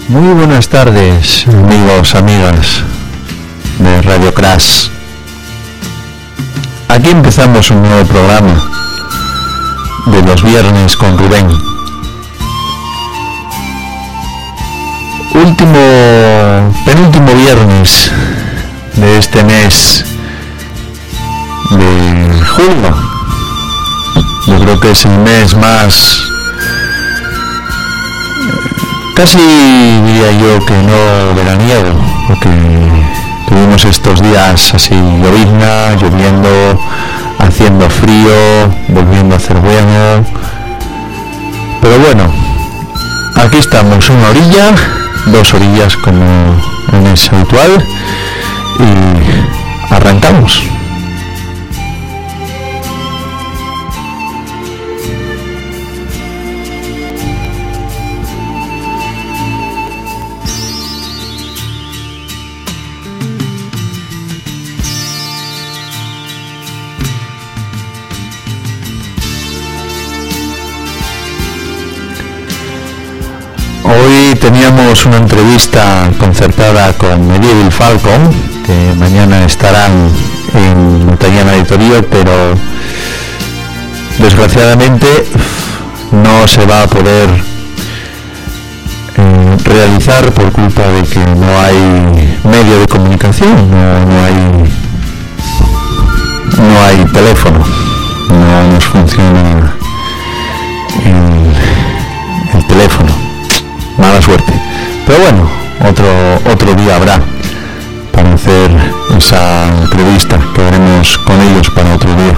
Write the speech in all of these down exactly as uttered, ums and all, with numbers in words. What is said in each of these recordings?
Muy buenas tardes, amigos, amigas de Radio Crash. Aquí empezamos un nuevo programa de los viernes con Rubén. Último, penúltimo viernes de este mes de julio. Yo creo que es el mes más, casi diría yo que no veraniego, porque tuvimos estos días así llovizna, lloviendo, haciendo frío, volviendo a hacer bueno. Pero bueno, aquí estamos, una orilla, dos orillas como es habitual, y arrancamos. Hoy teníamos una entrevista concertada con Medieval Falcon, que mañana estarán en Montañana Editorio, pero desgraciadamente no se va a poder eh, realizar por culpa de que no hay medio de comunicación, no, no hay no hay teléfono, no nos funciona el, el teléfono. Mala suerte, pero bueno, otro otro día habrá para hacer esa entrevista que haremos con ellos para otro día.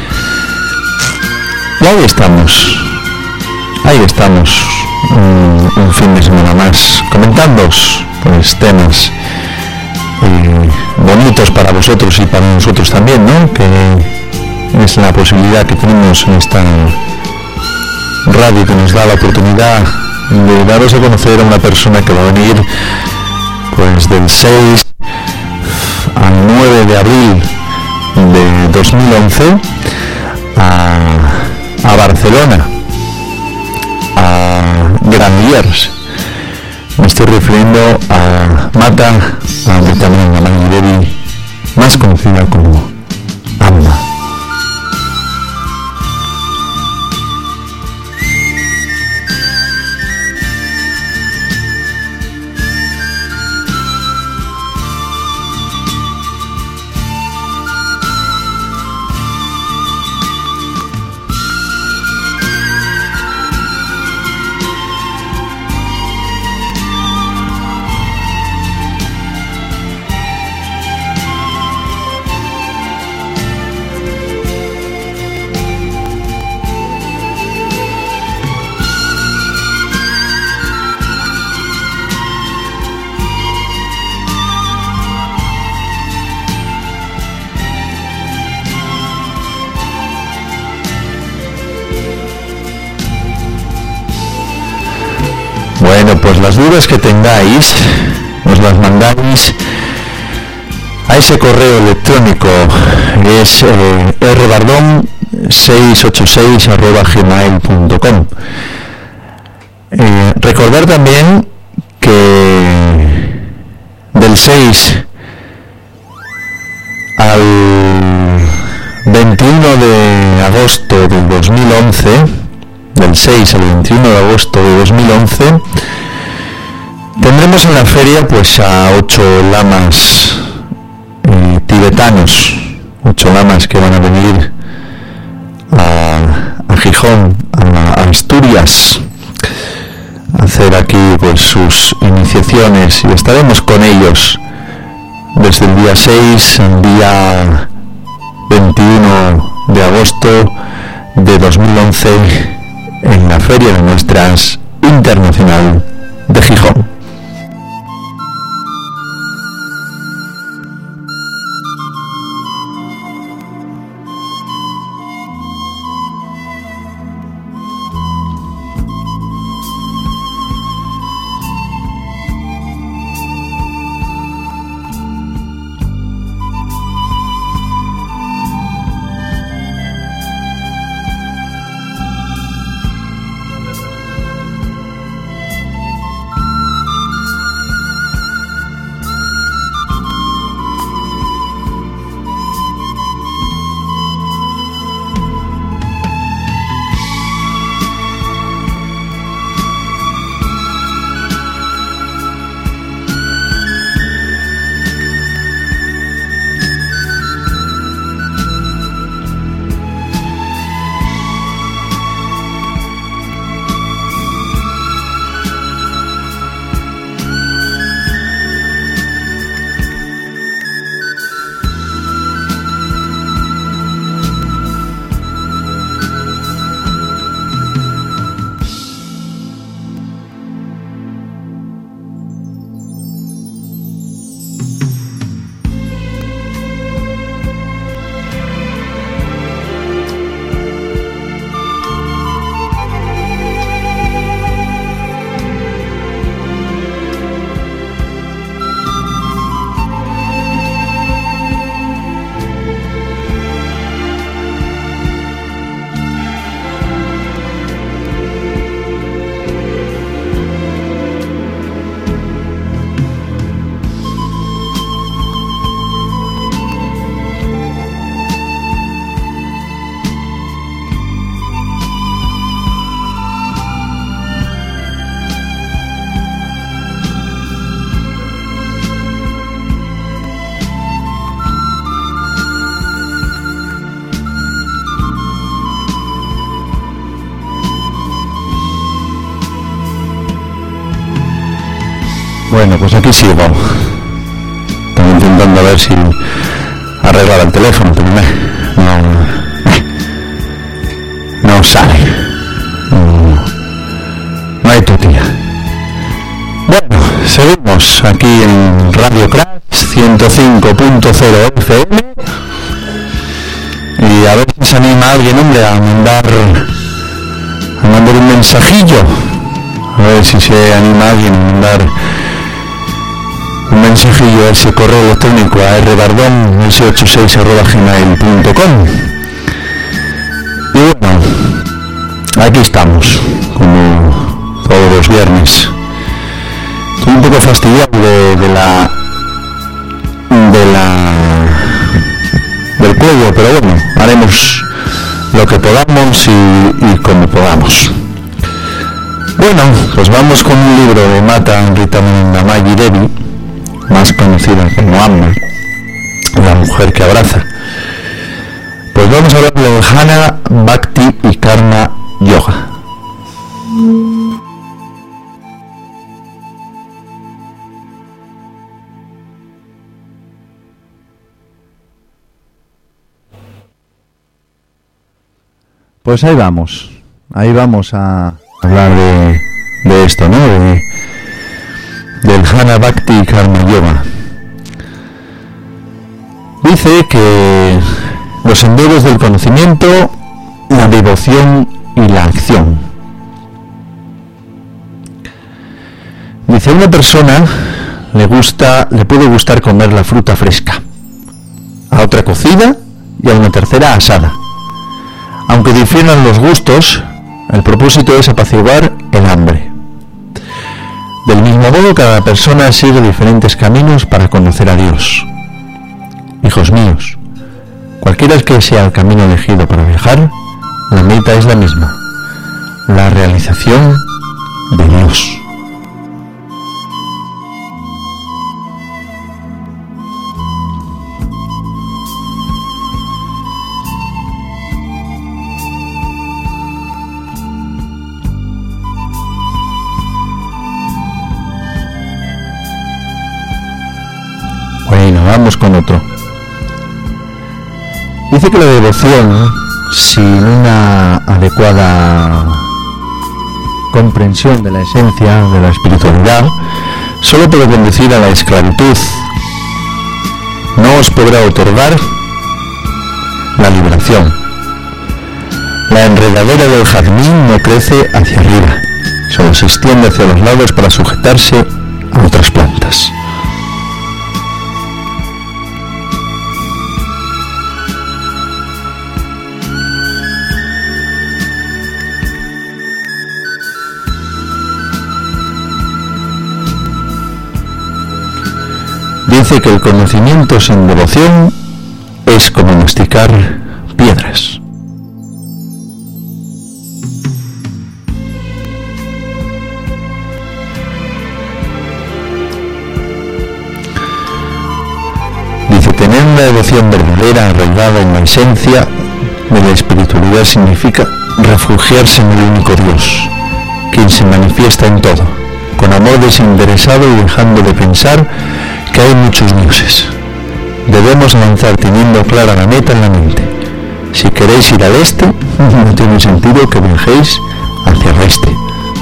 Y ahí estamos, ahí estamos, un, un fin de semana más, comentando pues temas eh, bonitos para vosotros y para nosotros también, ¿no? Que es la posibilidad que tenemos en esta radio que nos da la oportunidad de daros a conocer a una persona que va a venir pues del seis al nueve de abril de dos mil once a, a Barcelona, a Granollers. Me estoy refiriendo a Mata, a Vitamina Mangirevi, más conocida como Amma. Bueno, pues las dudas que tengáis os las mandáis a ese correo electrónico, que es eh, r bardón seiscientos ochenta y seis arroba gmail punto com. Eh, recordar también que del seis al veintiuno de agosto del dos mil once, del seis al veintiuno de agosto de dos mil once, tendremos en la feria pues a ocho lamas eh, tibetanos, ocho lamas que van a venir a, a Gijón, a, a Asturias, a hacer aquí pues sus iniciaciones, y estaremos con ellos desde el día seis al día veintiuno de agosto de dos mil once en la Feria de Muestras Internacional de Gijón. Bueno, pues aquí sigo. Estoy intentando ver si arreglar el teléfono, pero no, no sale. No, no hay tu tía. Bueno, seguimos aquí en Radio Crash ciento cinco punto cero F M y a ver si se anima alguien, hombre, a mandar a mandar un mensajillo. A ver si se anima alguien a mandar un mensajillo a ese correo electrónico a rbardón ese ochenta y seis arroba gmail punto com. Y bueno, aquí estamos, como todos los viernes. Estoy un poco fastidiado de, de la de la del cuello, pero bueno, haremos lo que podamos y, y como podamos. Bueno, pues vamos con un libro de Mata Ritamnamayi Devi, más conocida como Amma, la mujer que abraza. Pues vamos a hablar de Jnana, Bhakti y Karma Yoga. Pues ahí vamos, ahí vamos a hablar de, de esto, ¿no? De, del Jnana, Bhakti y Karma Yoga. Dice que los senderos del conocimiento, la devoción y la acción. Dice, a una persona le gusta, le puede gustar comer la fruta fresca, a otra cocida y a una tercera asada. Aunque difieran los gustos, el propósito es apaciguar el hambre. Del mismo modo, cada persona sigue diferentes caminos para conocer a Dios. Hijos míos, cualquiera que sea el camino elegido para viajar, la meta es la misma, la realización de Dios. Bueno, vamos con otro. Dice que la devoción, sin una adecuada comprensión de la esencia de la espiritualidad, solo puede conducir a la esclavitud. No os podrá otorgar la liberación. La enredadera del jazmín no crece hacia arriba, solo se extiende hacia los lados para sujetarse a otras plantas. Dice que el conocimiento sin devoción es como masticar piedras. Dice, tener una devoción verdadera arraigada en la esencia de la espiritualidad significa refugiarse en el único Dios, quien se manifiesta en todo, con amor desinteresado y dejando de pensar que hay muchos dioses. Debemos avanzar teniendo clara la meta en la mente. Si queréis ir al este, no tiene sentido que viajéis hacia el este.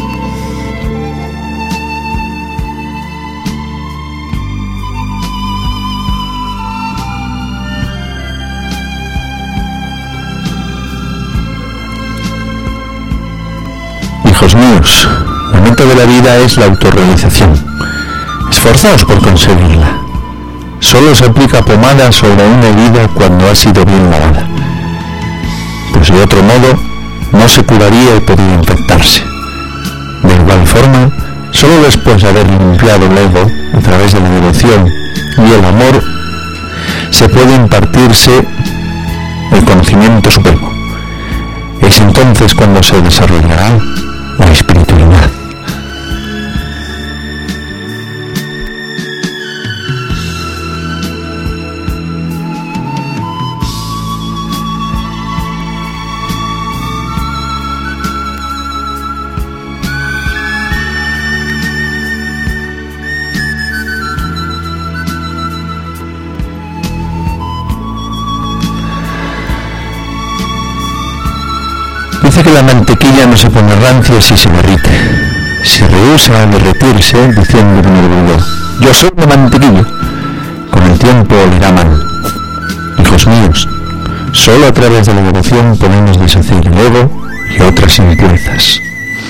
Hijos míos, la meta de la vida es la autorrealización. Esforzaos por conseguirla. Solo se aplica pomada sobre una herida cuando ha sido bien lavada. Pues de otro modo, no se curaría y podría infectarse. De igual forma, solo después de haber limpiado el ego a través de la devoción y el amor, se puede impartirse el conocimiento supremo. Es entonces cuando se desarrollará la espiritualidad. Dice que la mantequilla no se pone rancia si se derrite. Se rehúsa a derretirse diciendo con orgullo: yo soy la mantequilla. Con el tiempo olerá mal. Hijos míos, solo a través de la devoción podemos deshacer el ego y otras impurezas.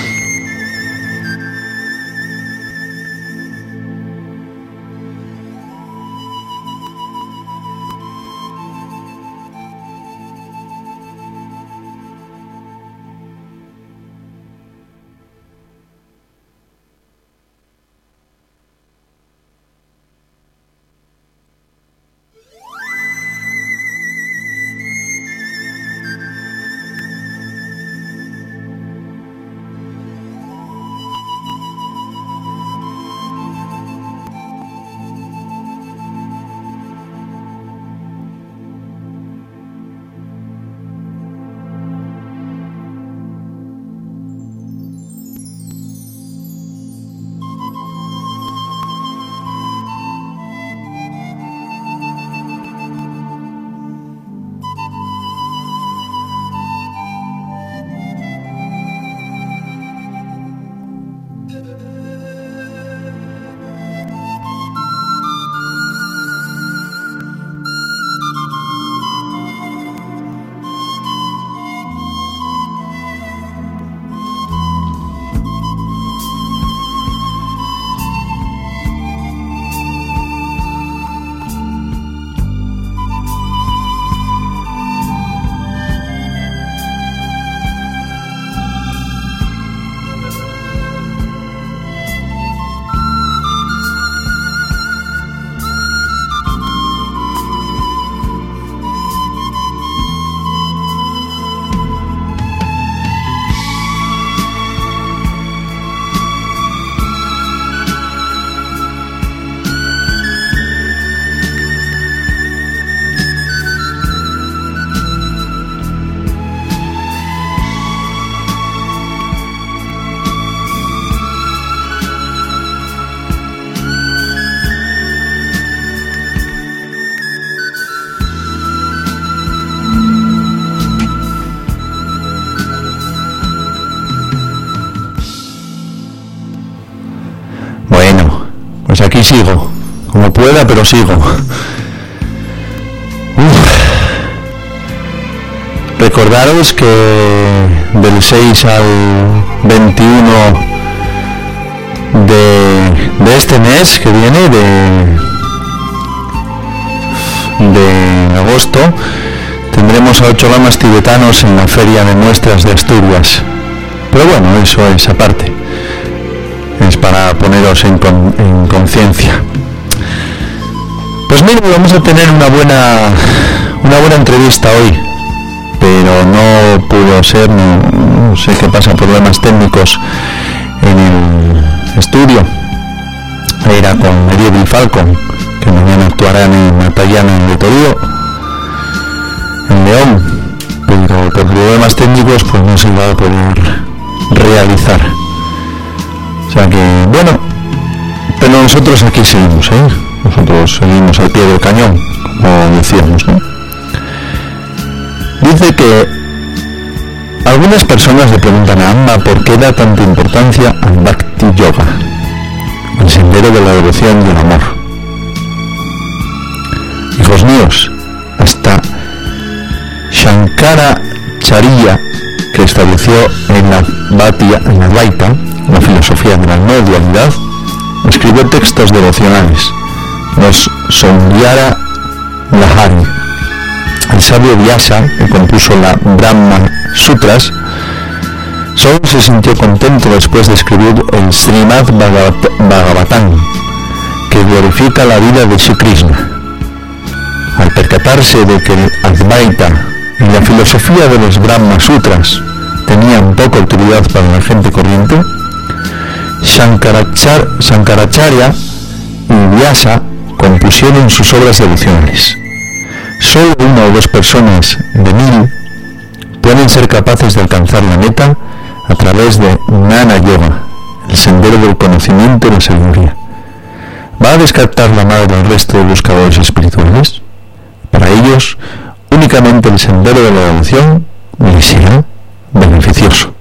Pues aquí sigo, como pueda, pero sigo. Uf. Recordaros que del seis al veintiuno de, de este mes que viene, de, de agosto, tendremos a ocho lamas tibetanos en la Feria de Muestras de Asturias. Pero bueno, eso es aparte. Es para poneros en, con, en conciencia. Pues mira, vamos a tener una buena una buena entrevista hoy, pero no pudo ser, no, no sé qué pasa, problemas técnicos en el estudio. Era con Medieval Falcon, que mañana actuarán en Matallana en Torío, en León, pero por problemas técnicos pues no se va a poder realizar. O sea que, bueno, pero nosotros aquí seguimos, ¿eh? Nosotros seguimos al pie del cañón, como decíamos, ¿no? Dice que algunas personas le preguntan a Amba por qué da tanta importancia al Bhakti Yoga, el sendero de la devoción y el amor. Hijos míos, hasta Shankaracharya, que estableció en la Bhatya, en la Advaita, la filosofía de la no dualidad, escribió textos devocionales. Los Soumyara Lahari. El sabio Vyasa, que compuso la Brahma Sutras, solo se sintió contento después de escribir el Srimad Bhagavatam, que glorifica la vida de Sri Krishna. Al percatarse de que el Advaita y la filosofía de los Brahma Sutras tenían poca utilidad para la gente corriente, Shankarachar, Shankaracharya y Vyasa compusieron sus obras devocionales. Solo una o dos personas de mil pueden ser capaces de alcanzar la meta a través de Jnana Yoga, el sendero del conocimiento y la sabiduría. ¿Va a descartar la madre al resto de buscadores espirituales? Para ellos, únicamente el sendero de la devoción les será beneficioso.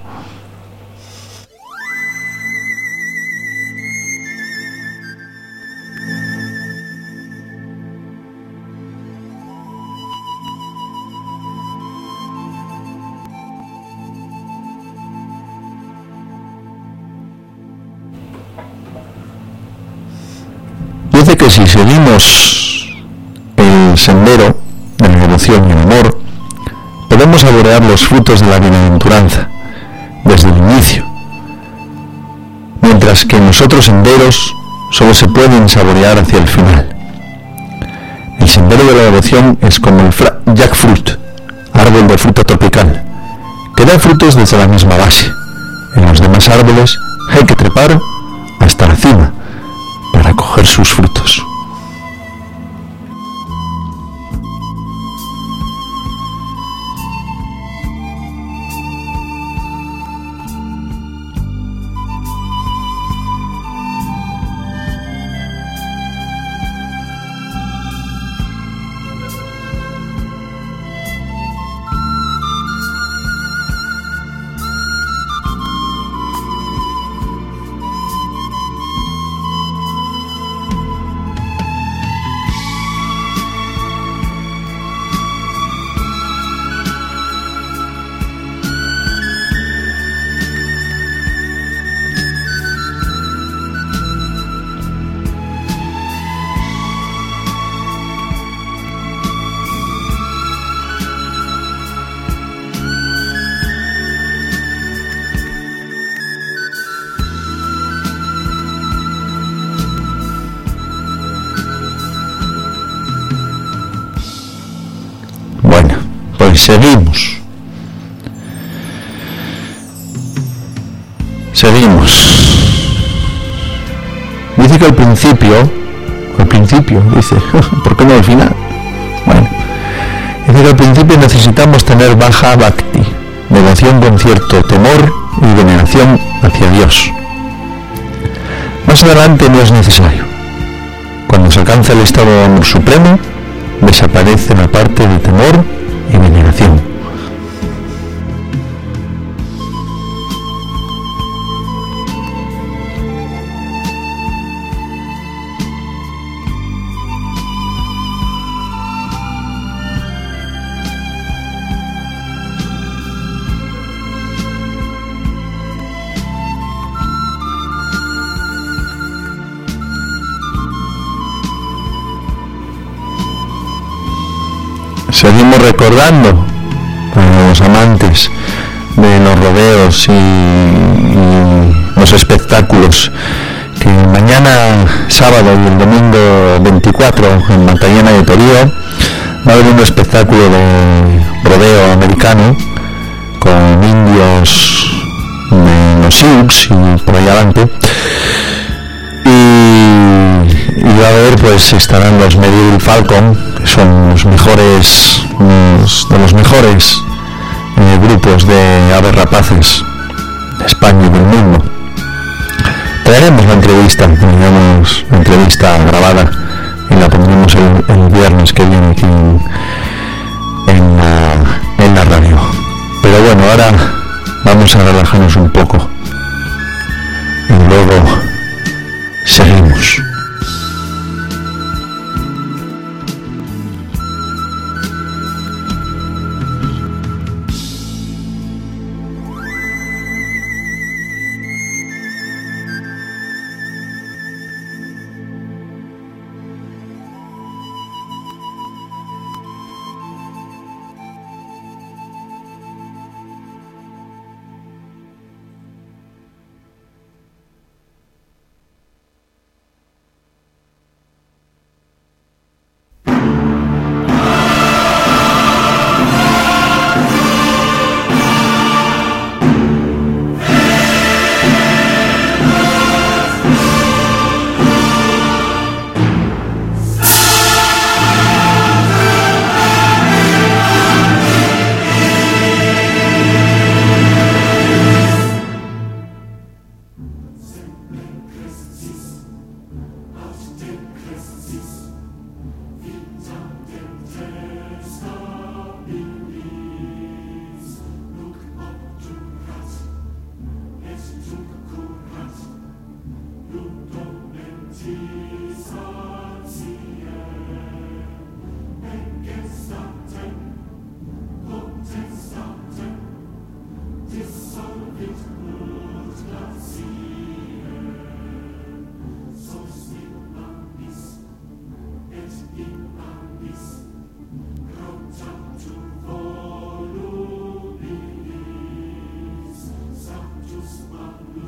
Dice que si seguimos el sendero de la devoción y el amor, podemos saborear los frutos de la bienaventuranza desde el inicio, mientras que en los otros senderos solo se pueden saborear hacia el final. El sendero de la devoción es como el fra- jackfruit, árbol de fruta tropical, que da frutos desde la misma base. En los demás árboles hay que trepar hasta la cima para coger sus frutos. Seguimos. Seguimos. Dice que al principio, al principio, dice, ¿por qué no al final? Bueno, dice que al principio necesitamos tener baja bhakti, devoción con cierto temor y veneración hacia Dios. Más adelante no es necesario. Cuando se alcanza el estado de amor supremo, desaparece la parte de temor y veneración. Seguimos recordando a los amantes de los rodeos y, y los espectáculos que mañana sábado y el domingo veinticuatro en Matallena de Torío va a haber un espectáculo de rodeo americano con indios de los Sioux y por ahí adelante, y, y va a haber, pues estarán los Medieval Falcon, que son los mejores, los, de los mejores eh, grupos de aves rapaces de España y del mundo. Traeremos la entrevista, tendremos la entrevista grabada y la pondremos el, el viernes que viene aquí en, en, la, en la radio. Pero bueno, ahora vamos a relajarnos un poco y luego seguimos.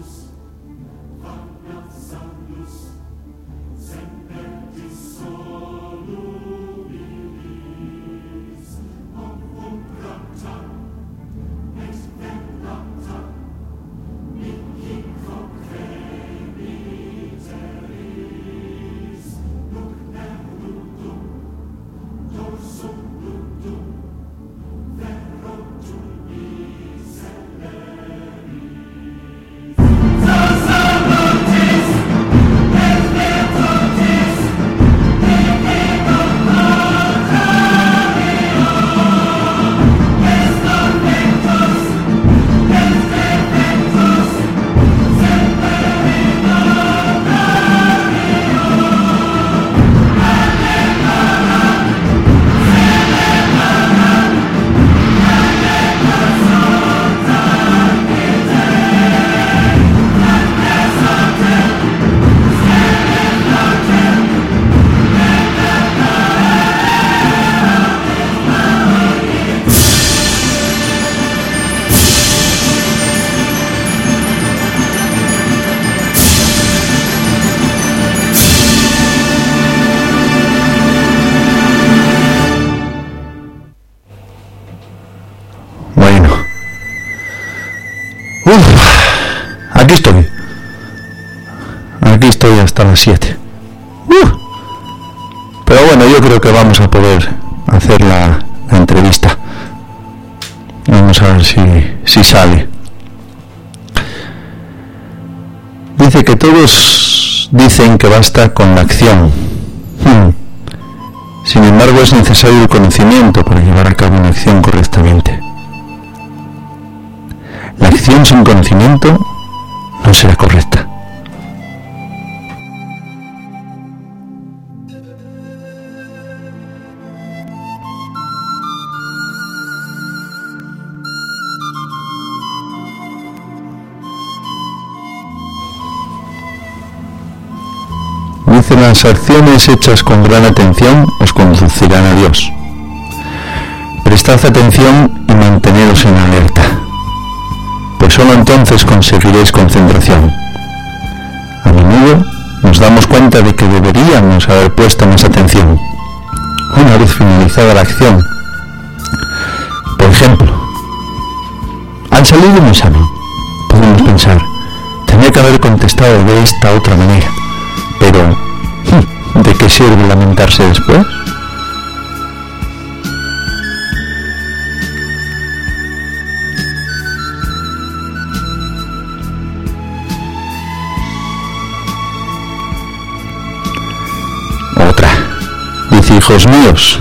Aquí estoy. Aquí estoy hasta las siete. Uh. Pero bueno, yo creo que vamos a poder hacer la, la entrevista. Vamos a ver si, si sale. Dice que todos dicen que basta con la acción. Hmm. Sin embargo, es necesario el conocimiento para llevar a cabo una acción correctamente. La acción sin conocimiento no será correcta. Dice: las acciones hechas con gran atención os conducirán a Dios. Prestad atención y manteneros en alerta, pues solo entonces conseguiréis concentración. A menudo nos damos cuenta de que deberíamos haber puesto más atención una vez finalizada la acción. Por ejemplo, al salir de un examen, podemos pensar: tenía que haber contestado de esta otra manera, pero ¿de qué sirve lamentarse después? Otra. Dice: hijos míos,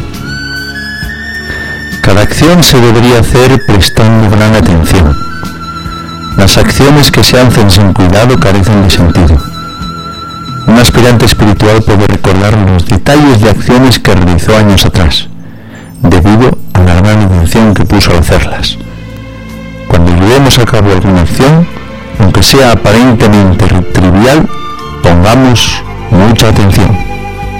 cada acción se debería hacer prestando gran atención. Las acciones que se hacen sin cuidado carecen de sentido. Un aspirante espiritual puede recordar los detalles de acciones que realizó años atrás, debido a la gran intención que puso al hacerlas. Cuando llevemos a cabo alguna acción, aunque sea aparentemente trivial, pongamos mucha atención.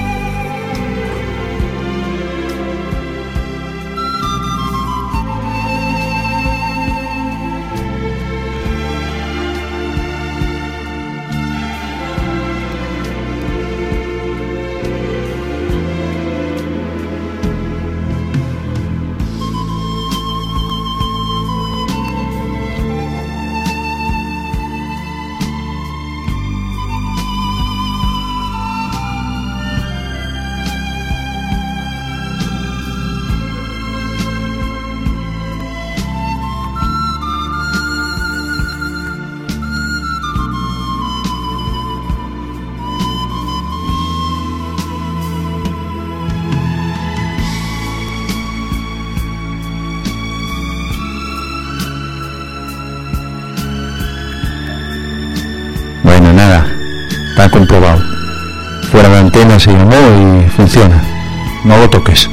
Nada, está comprobado. Fuera de antena se llamó y funciona. No lo toques.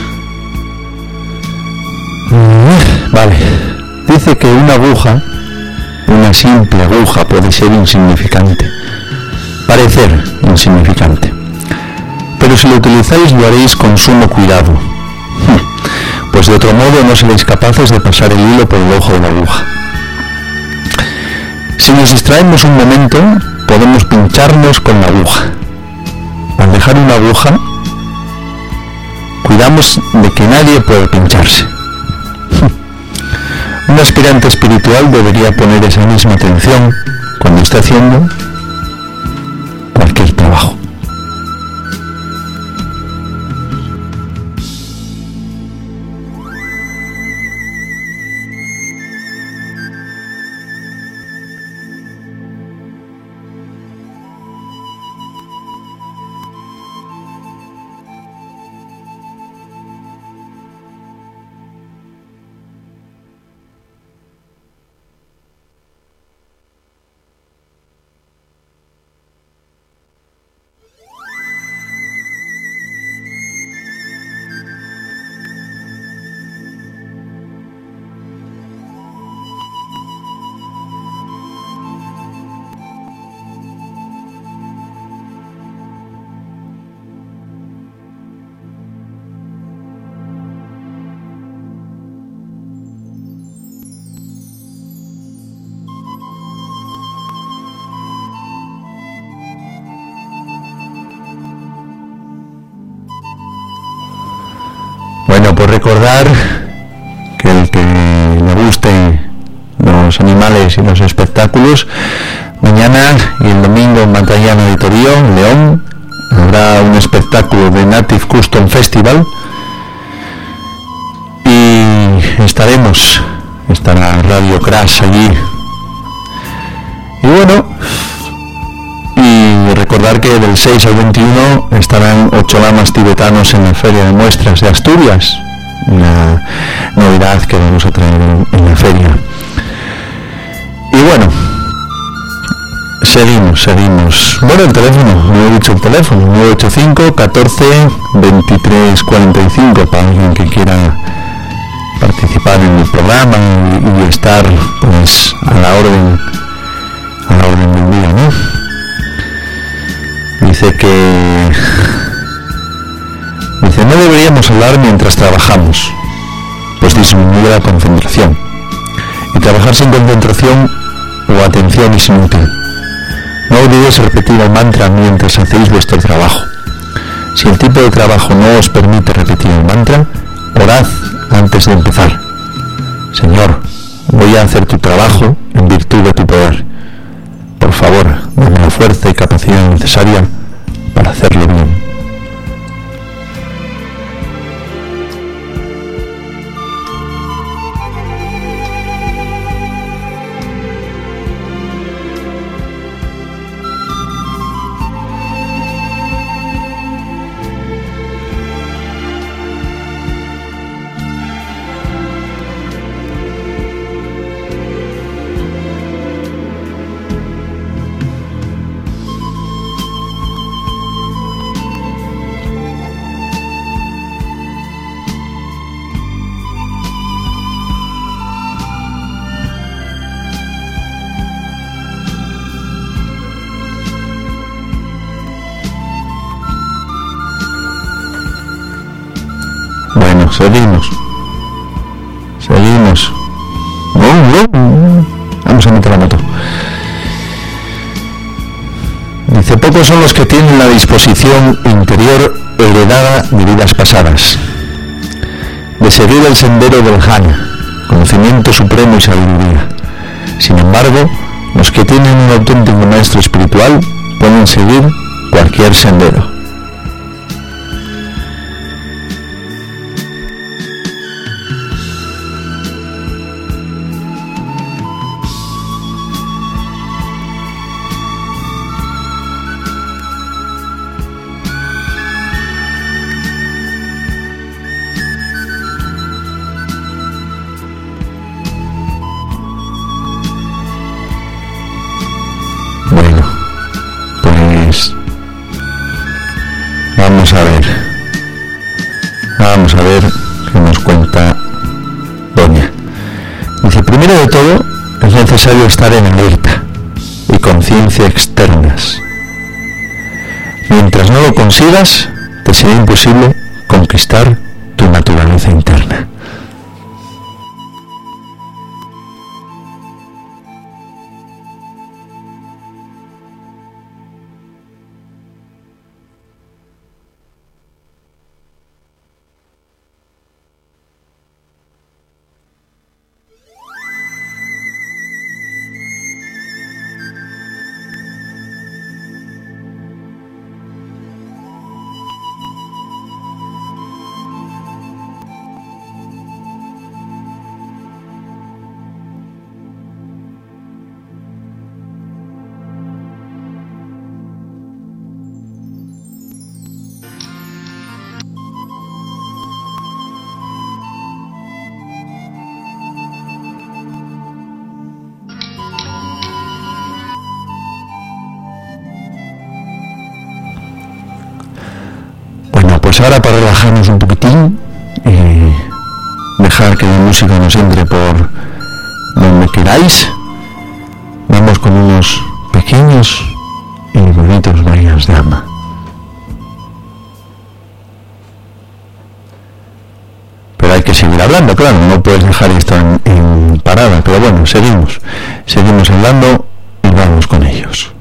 Vale. Dice que una aguja, una simple aguja, puede ser insignificante, parecer insignificante, pero si lo utilizáis lo haréis con sumo cuidado, pues de otro modo no seréis capaces de pasar el hilo por el ojo de la aguja. Si nos distraemos un momento, podemos pincharnos con la aguja. Al dejar una aguja, cuidamos de que nadie pueda pincharse. Un aspirante espiritual debería poner esa misma atención cuando esté haciendo cualquier trabajo. Bueno, pues recordar que el que le gusten los animales y los espectáculos, mañana y el domingo en Matallana de Torío, León, habrá un espectáculo de Native Custom Festival y estaremos, estará Radio Crash allí. Y bueno, y recordar que del seis al veintiuno estarán ocho lamas tibetanos en la Feria de Muestras de Asturias, una novedad que vamos a traer en, en la feria. Y bueno, seguimos, seguimos. Bueno, el teléfono, no he dicho el teléfono, nueve ocho cinco, catorce, veintitrés, cuarenta y cinco, para alguien que quiera participar en el programa y, y estar pues a la orden, a la orden del día, ¿no? Dice que dice no deberíamos hablar mientras trabajamos, pues disminuye la concentración, y trabajar sin concentración o atención es inútil. No olvidéis repetir el mantra mientras hacéis vuestro trabajo. Si el tipo de trabajo no os permite repetir el mantra, orad antes de empezar. Señor, voy a hacer tu trabajo en virtud de tu poder. Por favor, dame la fuerza y capacidad necesaria para hacerlo bien. Seguimos, seguimos. Vamos a meter la moto. Dice, pocos son los que tienen la disposición interior heredada de vidas pasadas, de seguir el sendero del jhana, conocimiento supremo y sabiduría. Sin embargo, los que tienen un auténtico maestro espiritual pueden seguir cualquier sendero. Vamos a ver, vamos a ver qué nos cuenta Doña. Dice, primero de todo, es necesario estar en alerta y conciencia externas. Mientras no lo consigas, te será imposible conquistar tu naturaleza interna. relajarnos un poquitín y dejar que la música nos entre por donde queráis. Vamos con unos pequeños y bonitos bailes de alma. Pero hay que seguir hablando, claro, no puedes dejar esto en, en parada, pero bueno, seguimos, seguimos hablando y vamos con ellos.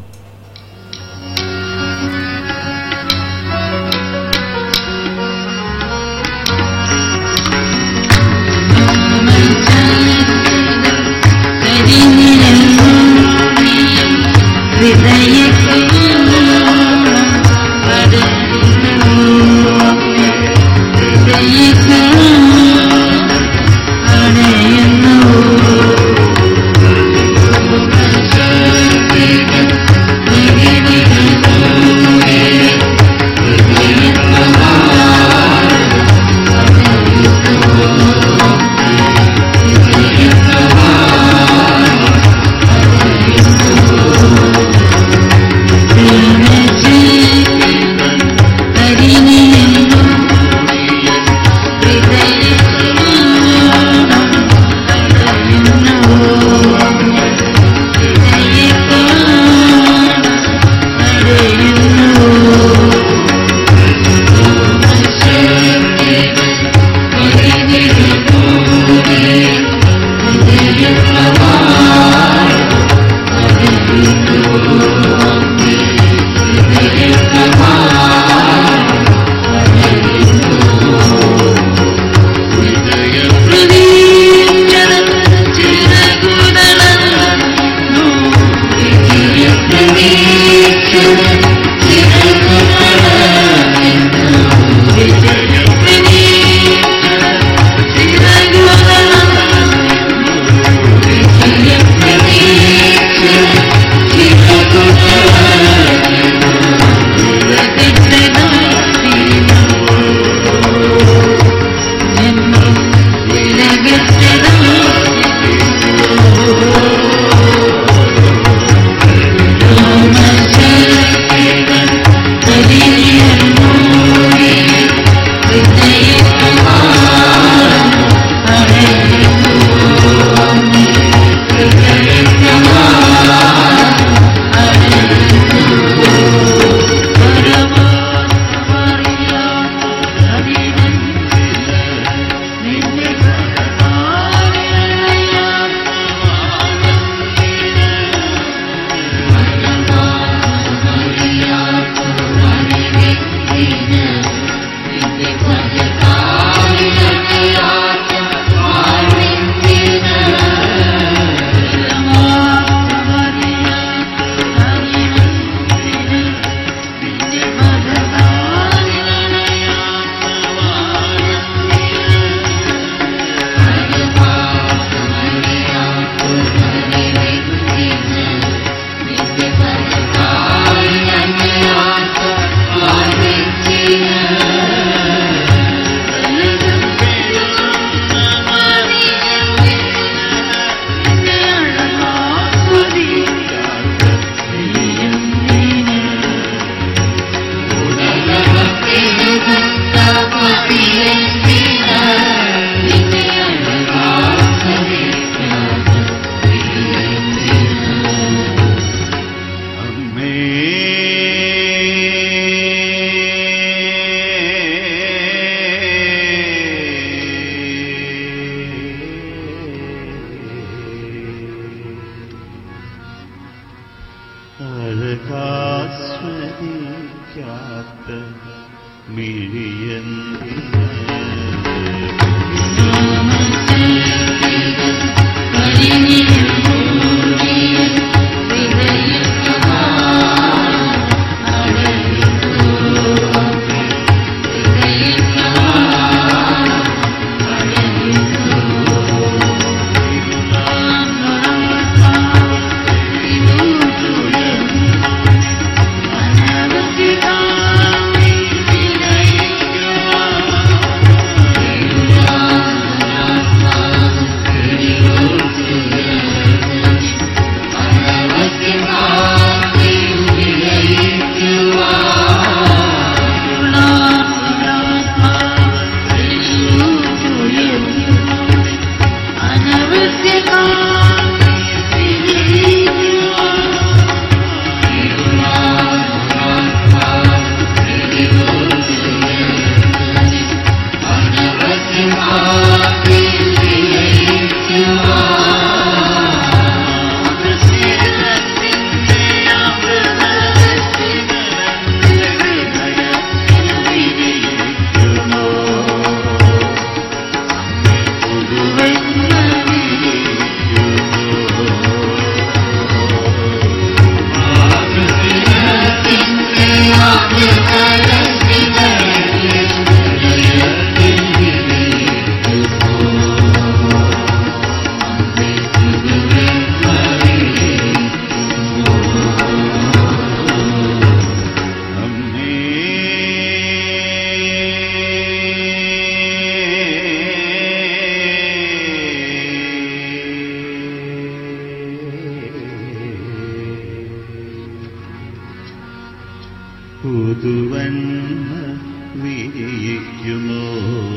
പുതുവന്ന വിരിയിക്കുമോ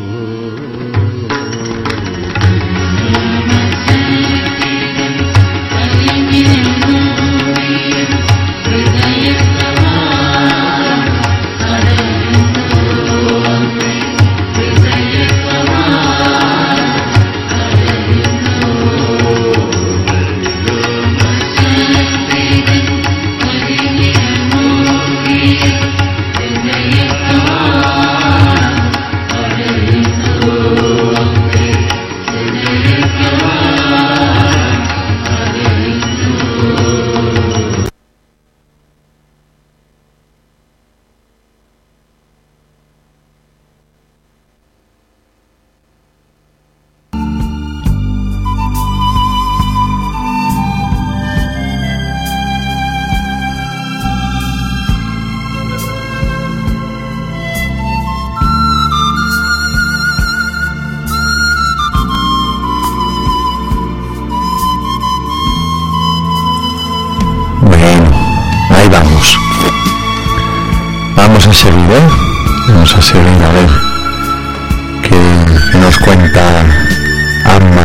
Vamos a seguir, ¿eh? Vamos a seguir a ver qué, qué nos cuenta Amma.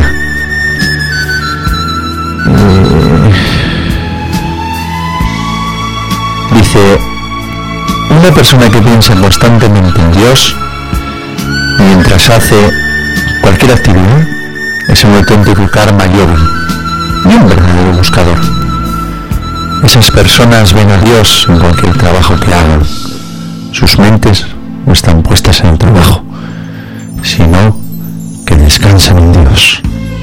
Eh, dice, una persona que piensa constantemente en Dios mientras hace cualquier actividad es un auténtico karma yogi y un verdadero buscador. Esas personas ven a Dios en cualquier trabajo que hagan. Sus mentes no están puestas en el trabajo, sino que descansan en Dios.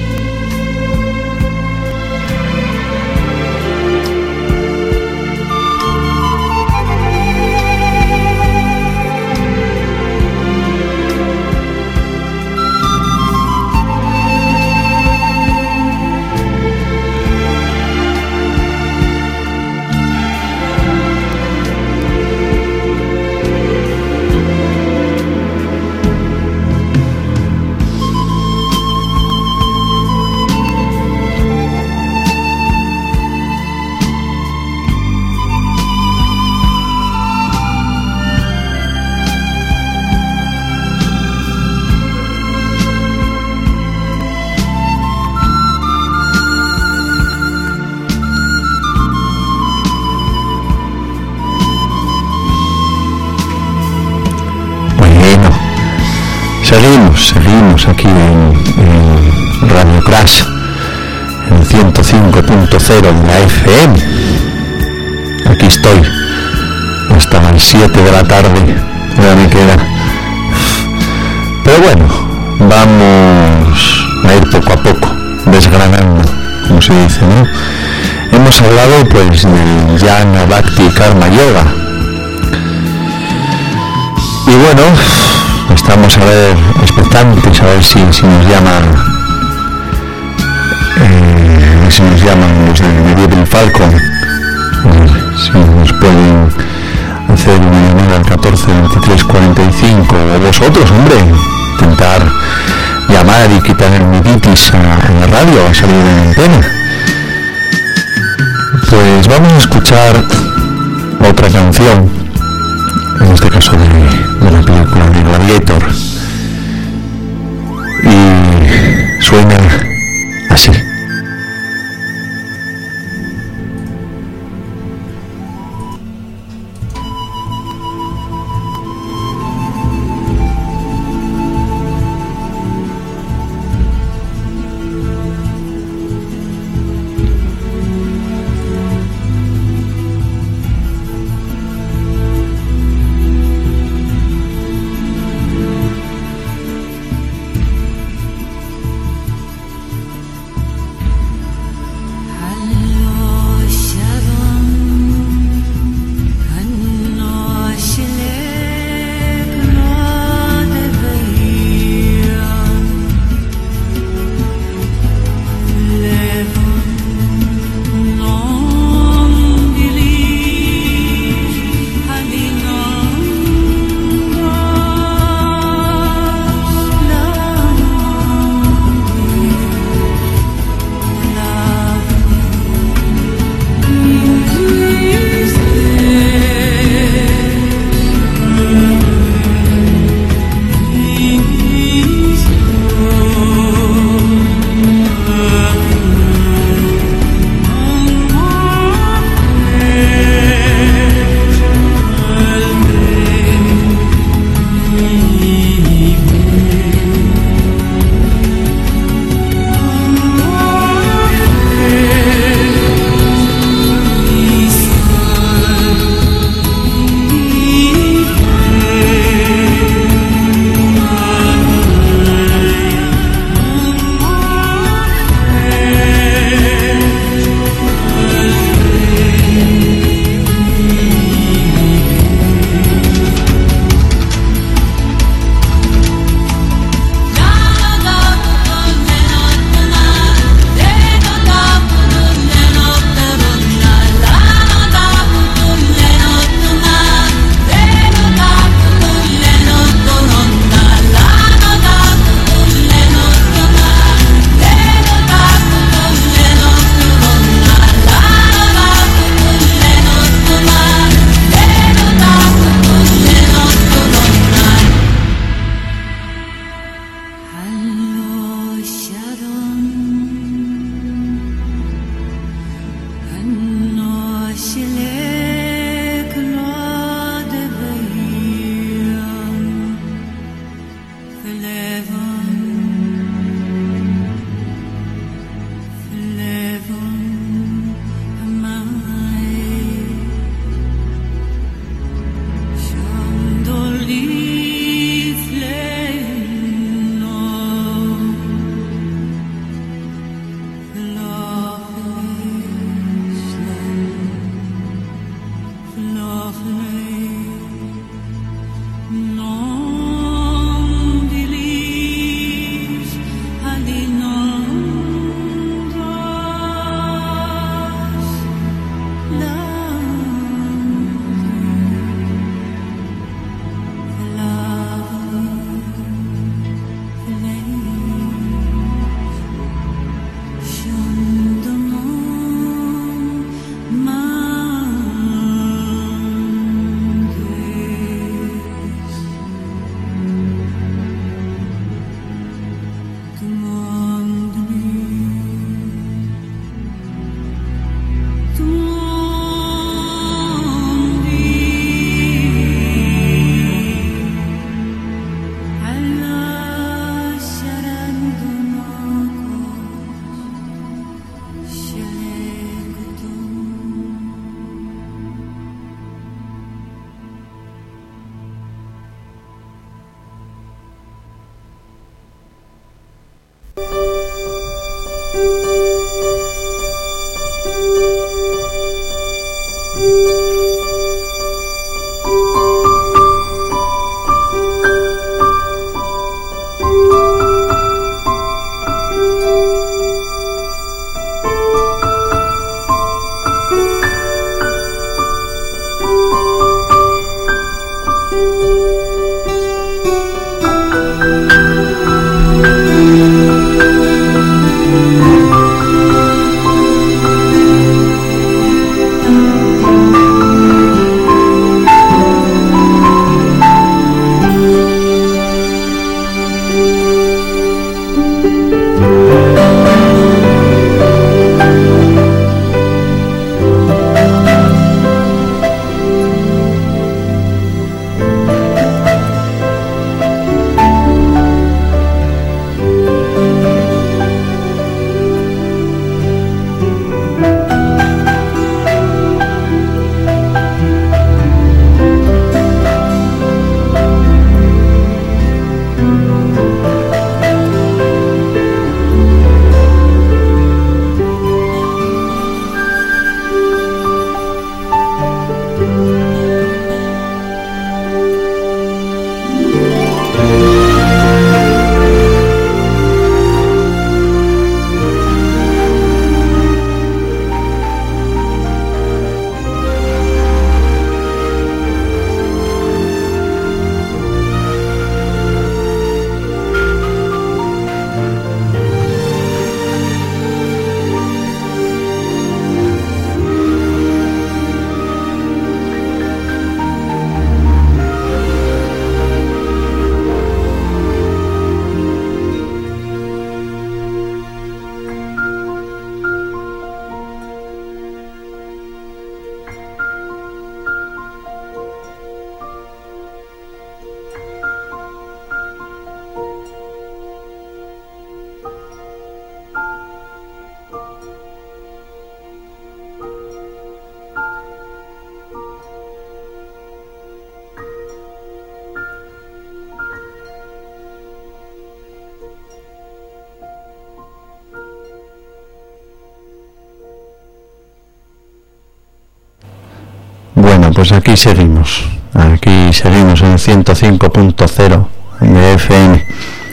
Seguimos, seguimos aquí en, en Radio Crash, en el ciento cinco punto cero de la F M. Aquí estoy, hasta las siete de la tarde, ya me queda. Pero bueno, vamos a ir poco a poco, desgranando, como se dice, ¿no? Hemos hablado pues del Jnana Bhakti Karma Yoga. Y bueno, estamos a ver, expectantes a ver si, si nos llaman eh, si nos llaman los de Medieval Falcon, eh, si nos pueden hacer una llamada al catorce veintitrés cuarenta y cinco, o vosotros, hombre, intentar llamar y quitar el miditis a, a la radio, a salir en antena. Pues vamos a escuchar otra canción, en este caso de, de la película de Gladiator, y suena así. Pues aquí seguimos, aquí seguimos en ciento cinco punto cero de F M.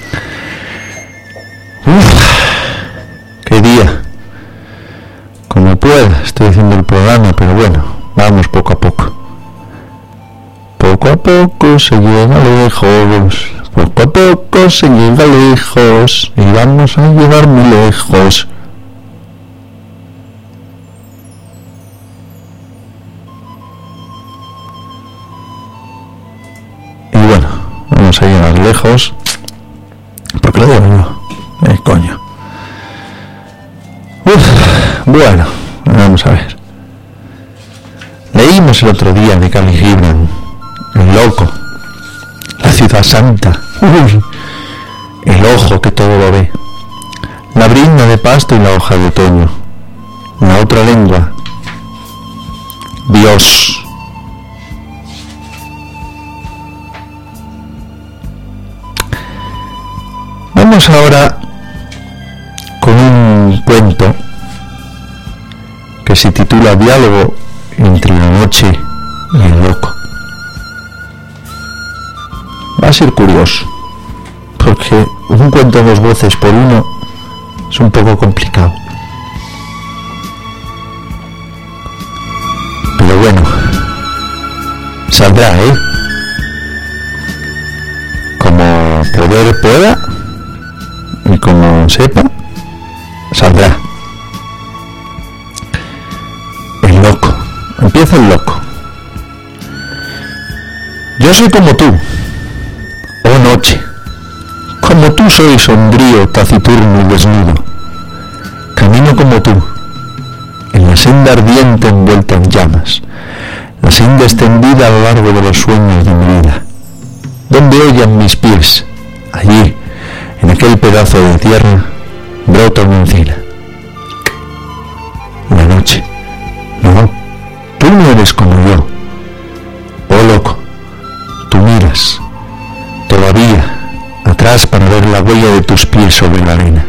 Uf, qué día. Como pueda, estoy haciendo el programa, pero bueno, vamos poco a poco. Poco a poco se llega lejos, poco a poco se llega lejos, y vamos a llegar muy lejos. Vamos a llegar lejos, porque lo digo yo, eh, coño. Uf, bueno, vamos a ver. Hablábamos el otro día de Khalil Gibran, el loco, la ciudad santa, uy, el ojo que todo lo ve, la brizna de pasto y la hoja de otoño, la otra lengua, Dios. Vamos ahora con un cuento que se titula Diálogo entre la noche y el loco. Va a ser curioso, porque un cuento a dos voces por uno es un poco complicado. Pero bueno, saldrá, ¿eh? Como poder pueda y como sepa, saldrá. El loco. Empieza el loco. Yo soy como tú, oh noche. Como tú soy sombrío, taciturno y desnudo. Camino como tú, en la senda ardiente envuelta en llamas, la senda extendida a lo largo de los sueños de mi vida. Donde oyan mis pies, allí, en aquel pedazo de tierra, brota una encina. La noche. No, tú no eres como yo. Oh loco, tú miras, todavía, atrás para ver la huella de tus pies sobre la arena.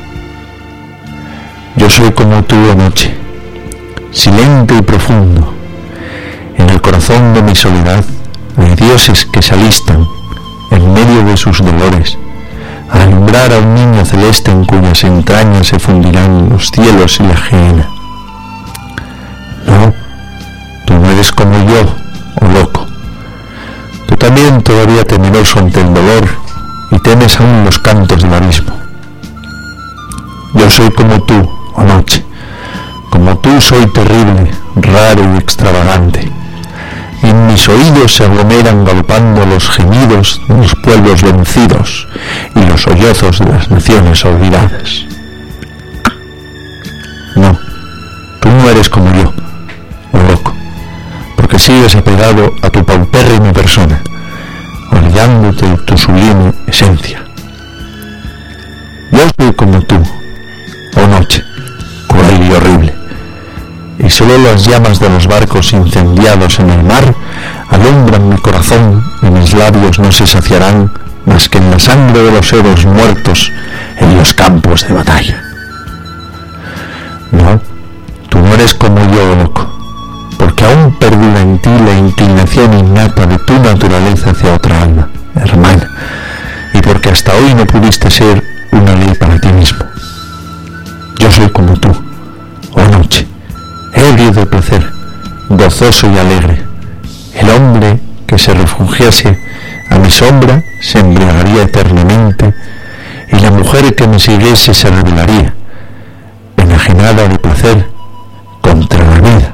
Yo soy como tú, oh noche, silente y profundo. En el corazón de mi soledad hay dioses que se alistan, en medio de sus dolores, a alumbrar a un niño celeste en cuyas entrañas se fundirán los cielos y la gehenna. No, tú no eres como yo, oh loco. Tú también todavía temeroso ante el dolor y temes aún los cantos del abismo. Yo soy como tú, oh noche. Como tú soy terrible, raro y extravagante. En mis oídos se aglomeran galopando los gemidos de los pueblos vencidos y los sollozos de las naciones olvidadas. No, tú no eres como yo, oh loco, porque sigues apegado a tu paupérrima persona, olvidándote de tu sublime esencia. Yo soy como tú, oh noche, cruel y horrible, y solo las llamas de los barcos incendiados en el mar alumbran mi corazón y mis labios no se saciarán más que en la sangre de los héroes muertos en los campos de batalla. No, tú no eres como yo, loco, porque aún perdura en ti la inclinación innata de tu naturaleza hacia otra alma, hermana, y porque hasta hoy no pudiste ser una ley para ti mismo. Yo soy como tú, oh noche, ebrio de placer, gozoso y alegre. El hombre que se refugiase a mi sombra se embriagaría eternamente, y la mujer que me siguiese se rebelaría, enajenada de placer, contra la vida.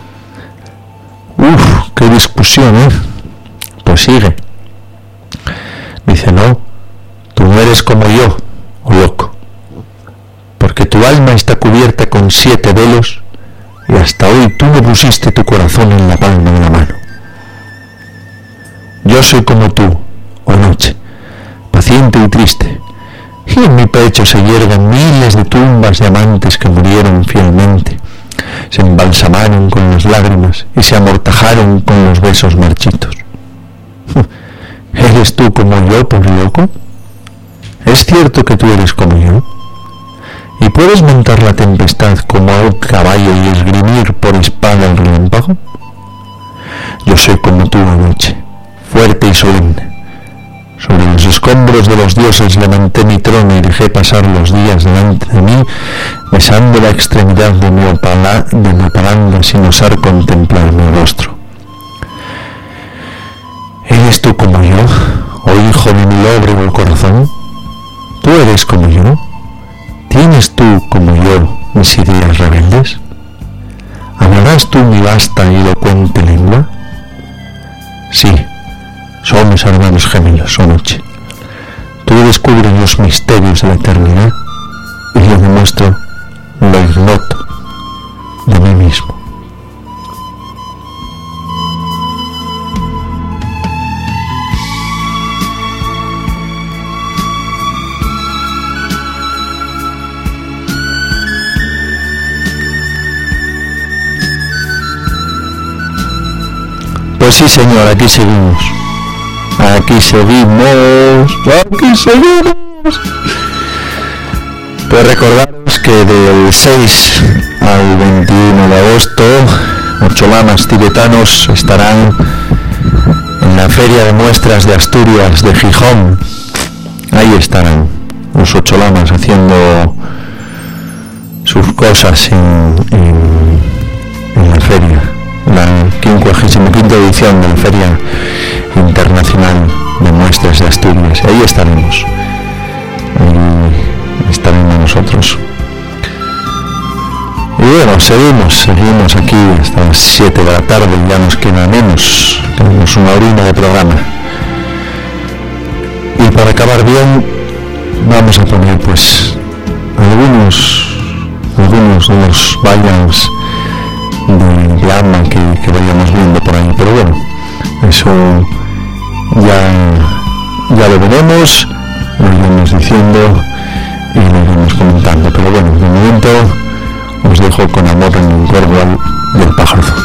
Uf, qué discusión, ¿eh? Pues sigue. Dice, no, tú no eres como yo, oh loco, porque tu alma está cubierta con siete velos y hasta hoy tú no pusiste tu corazón en la palma de la mano. Yo soy como tú, oh noche, paciente y triste, y en mi pecho se hierven miles de tumbas de amantes que murieron fielmente, se embalsamaron con las lágrimas y se amortajaron con los besos marchitos. ¿Eres tú como yo, pobre loco? ¿Es cierto que tú eres como yo? ¿Y puedes montar la tempestad como a un caballo y esgrimir por espada el relámpago? Yo soy como tú, noche, fuerte y solemne. Sobre los escombros de los dioses levanté mi trono y dejé pasar los días delante de mí, besando la extremidad de mi, opala, de mi palanda sin osar contemplar mi rostro. ¿Eres tú como yo, oh hijo de mi lóbrego corazón? ¿Tú eres como yo? ¿Tienes tú, como yo, mis ideas rebeldes? ¿Hablarás tú mi vasta y elocuente lengua? Sí, somos hermanos gemelos, oh noche. Tú descubres los misterios de la eternidad y yo demuestro lo ignoto de mí mismo. Pues sí, señor, aquí seguimos. Aquí seguimos. Aquí seguimos. Pues recordaros que del seis al veintiuno de agosto, ocho lamas tibetanos estarán en la Feria de Muestras de Asturias de Gijón. Ahí estarán los ocho lamas haciendo sus cosas en, en, en la feria, la quincuagésima quinta edición de la Feria Internacional de Muestras de Asturias. Ahí estaremos, ahí estaremos nosotros. Y bueno, seguimos, seguimos aquí hasta las siete de la tarde, ya nos queda menos, tenemos una horita de programa. Y para acabar bien, vamos a poner pues algunos, algunos de los bayans de, de alma que, que vayamos viendo por ahí, pero bueno, eso ya, ya lo veremos, lo iremos diciendo y lo iremos comentando, pero bueno, de momento os dejo con Amor en un Corval del Pájaro Azul.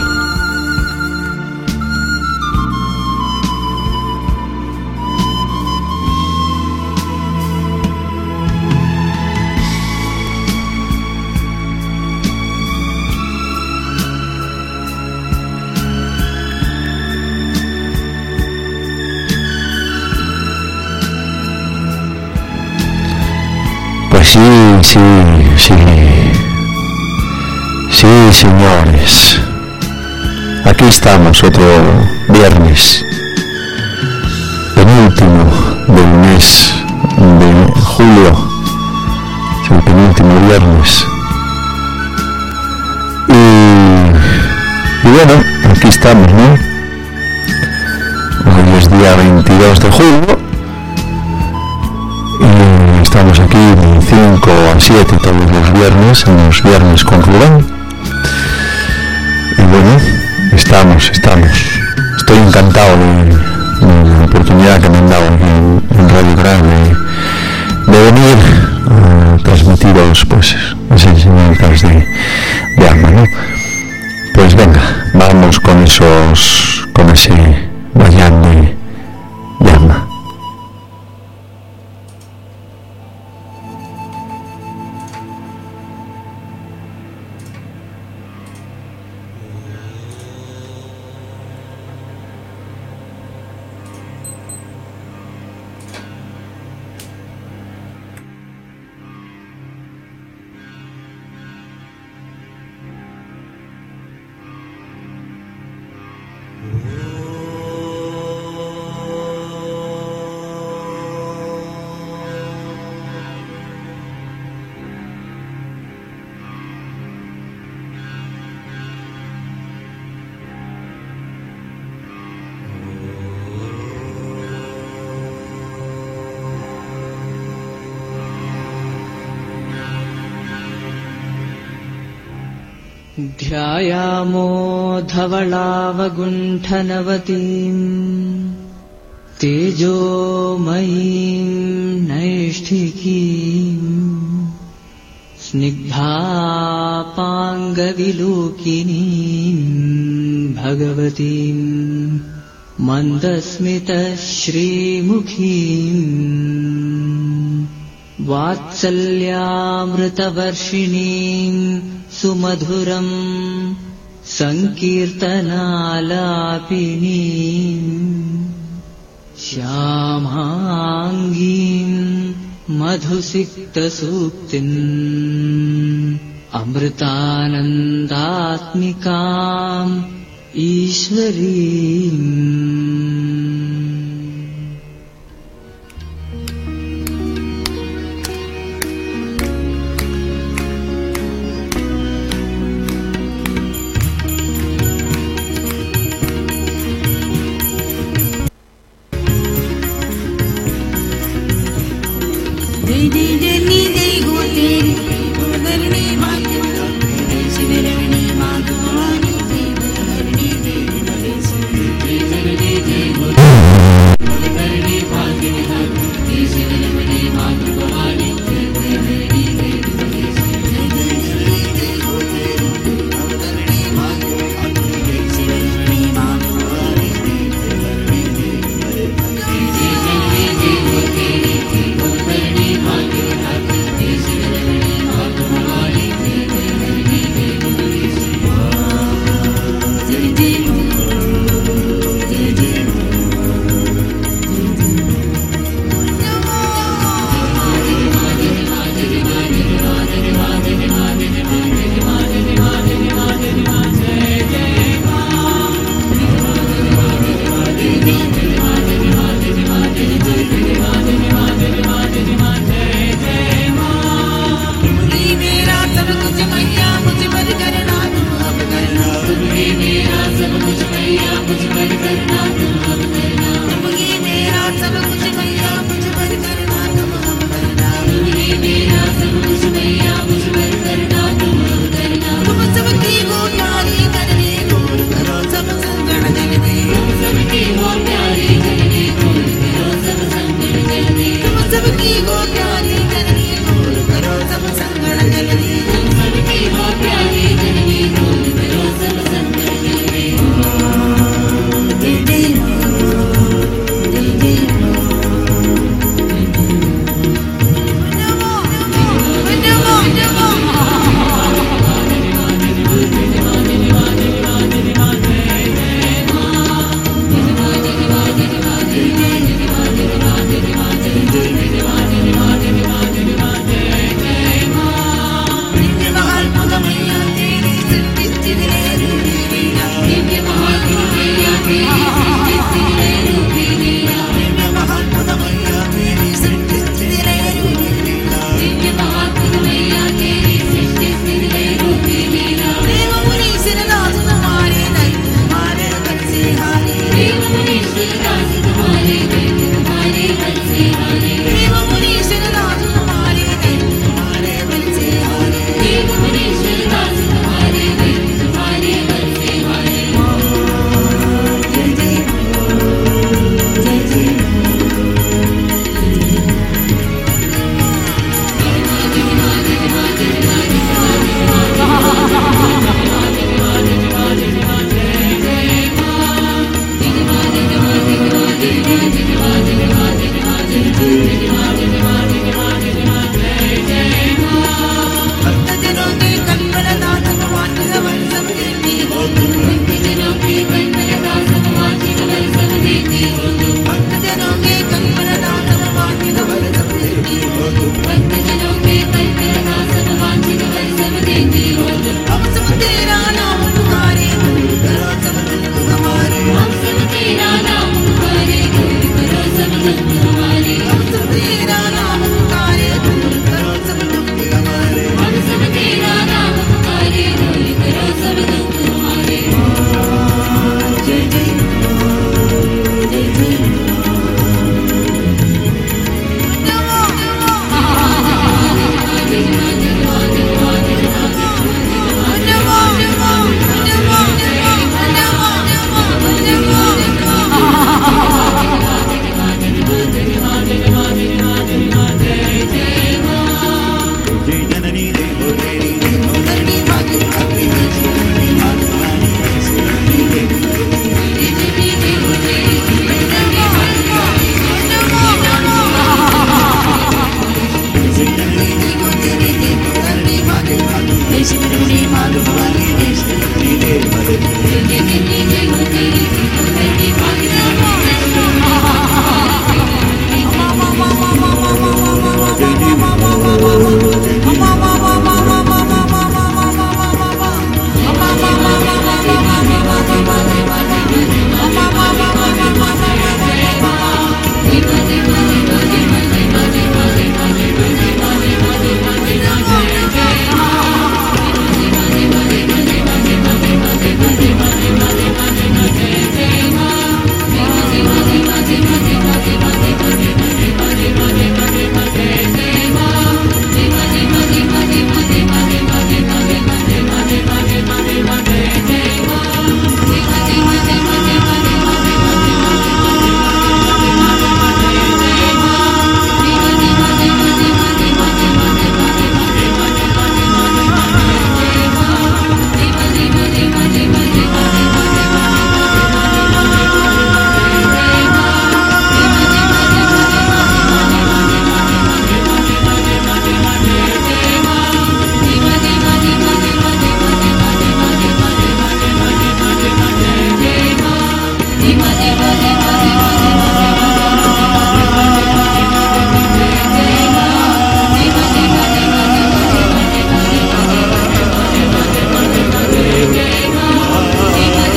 Pues sí, sí, sí. Sí, señores, aquí estamos otro viernes, penúltimo del mes de julio, es el penúltimo viernes. Y, y bueno, aquí estamos, ¿no? Hoy es día veintidós de julio y estamos aquí de cinco a siete todos los viernes, en los viernes con Rubén. Y bueno, estamos, estamos. Estoy encantado de, de la oportunidad que me han dado en, en Radio Crash de, de venir a transmitiros pues las enseñanzas de, de alma, ¿no? Pues venga, vamos con esos, con ese bayán de, de alma. ध्यायामो धवलावगुण्ठनवतीम् तेजोमयीम् नैष्ठिकीम् स्निग्धापाङ्गविलोकिनीम् भगवतीम् मन्दस्मितश्रीमुखीम् वात्सल्यामृतवर्षिणीम् सुमधुरम् सङ्कीर्तनालापिनीम् श्यामाङ्गीम् मधुसिक्तसूक्तिम् अमृतानन्दात्मिकाम् ईश्वरीम् Did Jai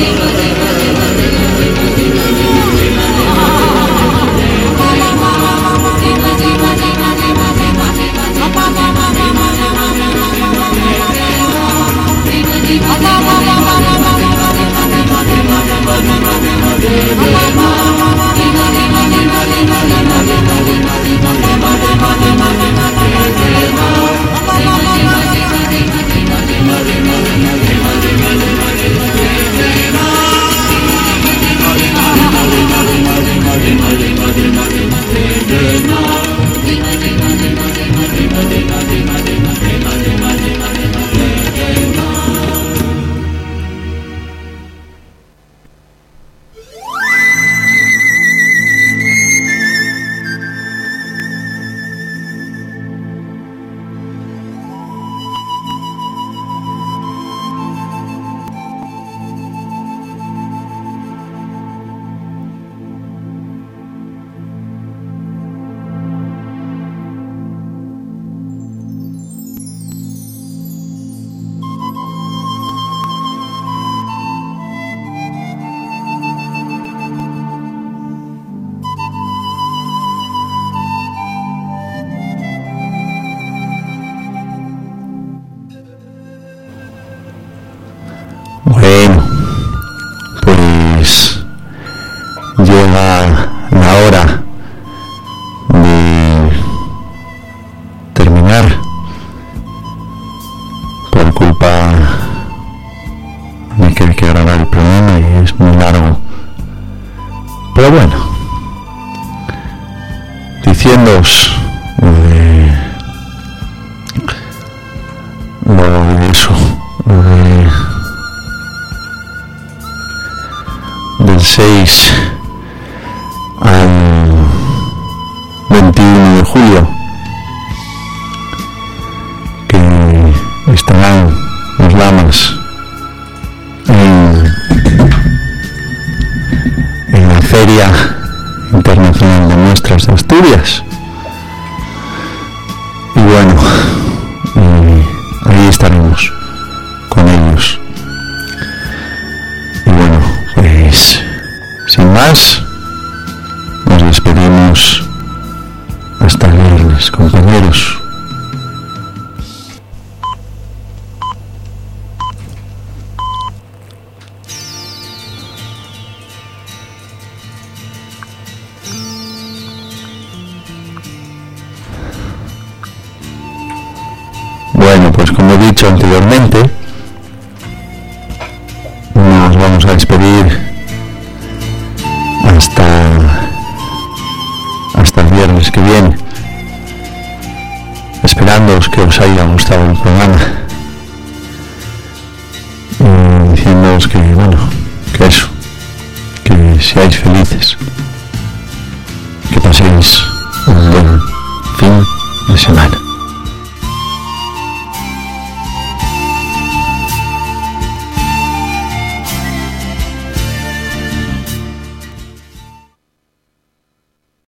Bueno, pues llega la hora de terminar por culpa de que hay que grabar el programa y es muy largo. Pero bueno, diciéndoos eh, lo de eso, lo de del seis al veintiuno de julio, que estarán los lamas en, en la Feria Internacional de Muestras de Asturias. Y bueno, eh, ahí estaremos con ellos. Y bueno, pues sin más, nos despedimos hasta el viernes, compañeros. Bueno, pues como he dicho anteriormente, nos vamos a despedir hasta hasta el viernes que viene, esperándoos que os haya gustado el programa, y diciéndoos que bueno, que eso, que seáis felices, que paséis un buen fin de semana.